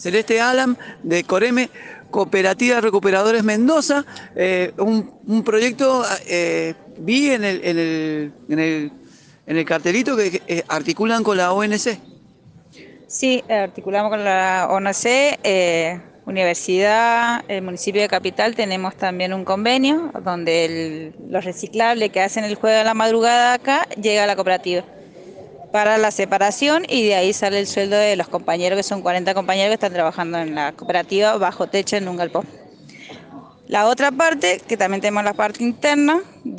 Celeste Alam, de Coreme, Cooperativa de Recuperadores Mendoza, un proyecto, vi en el cartelito que articulan con la ONC. Sí, articulamos con la ONC, Universidad, el municipio de Capital, tenemos también un convenio donde los reciclables que hacen el juego de la madrugada acá llega a la cooperativa para la separación y de ahí sale el sueldo de los compañeros, que son 40 compañeros que están trabajando en la cooperativa bajo techo en un galpón. La otra parte, que también tenemos la parte interna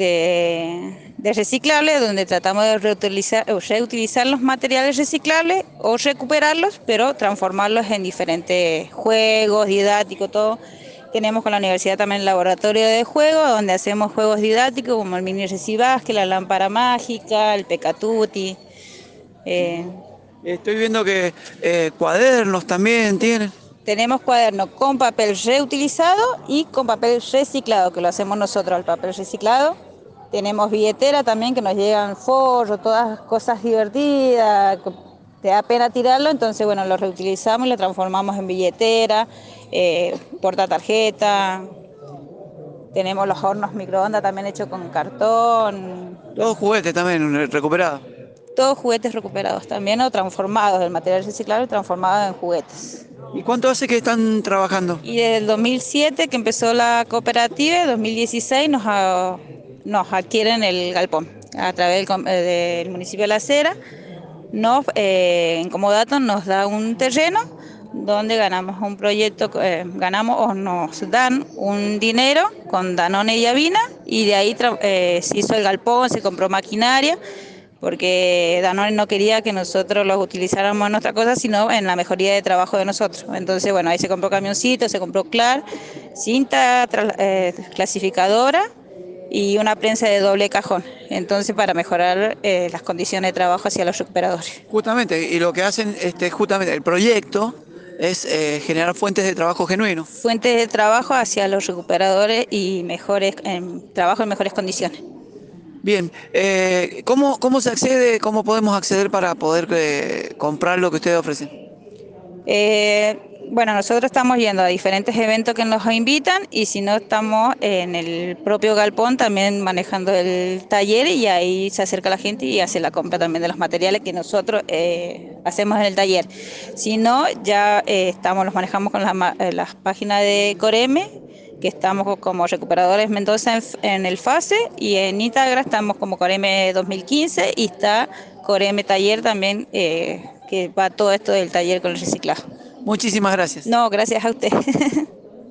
de reciclables, donde tratamos de reutilizar los materiales reciclables o recuperarlos, pero transformarlos en diferentes juegos, didácticos, todo. Tenemos con la universidad también el laboratorio de juegos, donde hacemos juegos didácticos como el mini recibasque, la lámpara mágica, el pecatuti. Eh, Estoy viendo que cuadernos también tienen. Tenemos cuadernos con papel reutilizado y con papel reciclado, que lo hacemos nosotros, el papel reciclado. Tenemos billetera también, que nos llegan forros, todas cosas divertidas, que te da pena tirarlo, entonces bueno, lo reutilizamos y lo transformamos en billetera, portatarjeta. Tenemos los hornos microondas también hechos con cartón, Todos juguetes también recuperados. todos juguetes recuperados también o transformados, el material reciclado transformado en juguetes. ¿Y cuánto hace que están trabajando? Y desde el 2007 que empezó la cooperativa, en 2016 nos adquieren el galpón a través del municipio de La Cera. En Comodato nos da un terreno donde ganamos un proyecto, ganamos o nos dan un dinero con Danone y Avina y de ahí se hizo el galpón, se compró maquinaria porque Danone no quería que nosotros los utilizáramos en otra cosa, sino en la mejoría de trabajo de nosotros. Entonces, bueno, ahí se compró camioncito, se compró CLAR, cinta clasificadora y una prensa de doble cajón. Entonces, para mejorar las condiciones de trabajo hacia los recuperadores. Justamente, y lo que hacen, justamente el proyecto es generar fuentes de trabajo genuinos. Fuentes de trabajo hacia los recuperadores y trabajo en mejores condiciones. Bien, ¿cómo se accede, cómo podemos acceder para poder comprar lo que ustedes ofrecen? Bueno, nosotros estamos yendo a diferentes eventos que nos invitan y si no estamos en el propio galpón también manejando el taller y ahí se acerca la gente y hace la compra también de los materiales que nosotros hacemos en el taller. Si no, ya los manejamos con las páginas de Coreme, que estamos como Recuperadores Mendoza en el FASE y en Instagram estamos como Coreme 2015 y está Coreme Taller también, que va todo esto del taller con el reciclaje. Muchísimas gracias. No, gracias a usted.